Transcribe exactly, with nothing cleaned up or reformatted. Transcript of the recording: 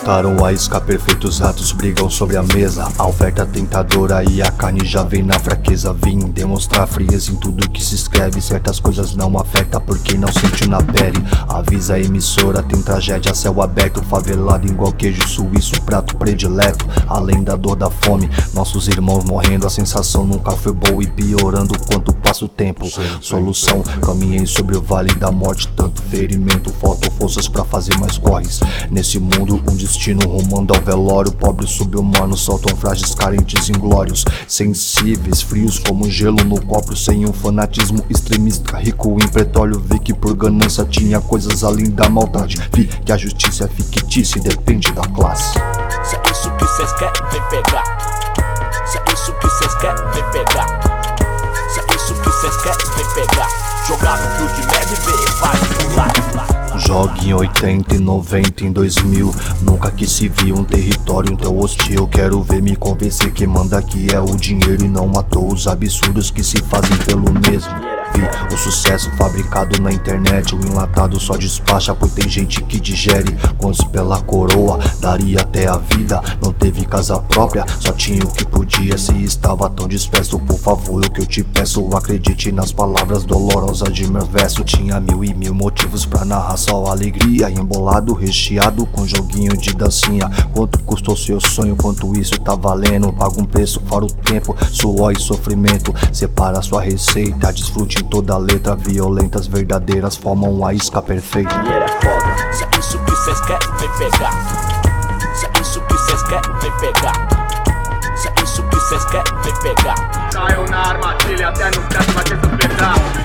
Montaram a isca perfeita, os ratos brigam sobre a mesa. A oferta tentadora e a carne já vem na fraqueza. Vim demonstrar frieza em tudo que se escreve. Certas coisas não afeta porque não sentiu na pele. Avisa a emissora, tem tragédia, céu aberto. Favelado igual queijo suíço, prato predileto. Além da dor da fome, nossos irmãos morrendo. A sensação nunca foi boa e piorando quanto passa o tempo. Solução, caminhei sobre o vale da morte. Tanto ferimento, faltam forças pra fazer mais corres. Nesse mundo, um destino rumando ao velório. Pobres sub-humanos soltam frágeis, carentes, inglórios. Sensíveis, frios como gelo no copo. Sem um fanatismo extremista, rico em petróleo. Vi que por ganância tinha coisas além da maldade. Vi que a justiça é fictícia e depende da classe. Se é isso que cês querem, vem pegar. Se é isso que cês querem, vem pegar. Se é isso que cês querem, vem pegar. Jogar no fio de neve, ver, vai pular. Joga em oitenta, em noventa, em dois mil. Nunca que se viu um território tão hostil. Quero ver me convencer que manda aqui é o dinheiro e não à toa os absurdos que se fazem pelo mesmo. Vi o sucesso fabricado na internet. O enlatado só despacha pois tem gente que digere. Quantos pela coroa daria até a vida. Não teve casa própria, só tinha o que podia. Se estava tão disperso, por favor, o que eu te peço, acredite nas palavras dolorosas de meu verso. Tinha mil e mil motivos pra narrar só alegria. Embolado, recheado com joguinho de dancinha. Quanto custou seu sonho, quanto isso tá valendo. Paga um preço fora o tempo, suor e sofrimento. Separa sua receita, desfrute em toda a letra. Violentas, verdadeiras, formam a isca perfeita. Dinheiro é foda. Se é isso que cês querem, vem pegar. Se é isso que cês querem, vem pegar. Se é isso que cês querem, vem pegar. Caiu na armadilha, até no teto vai ter que pegar.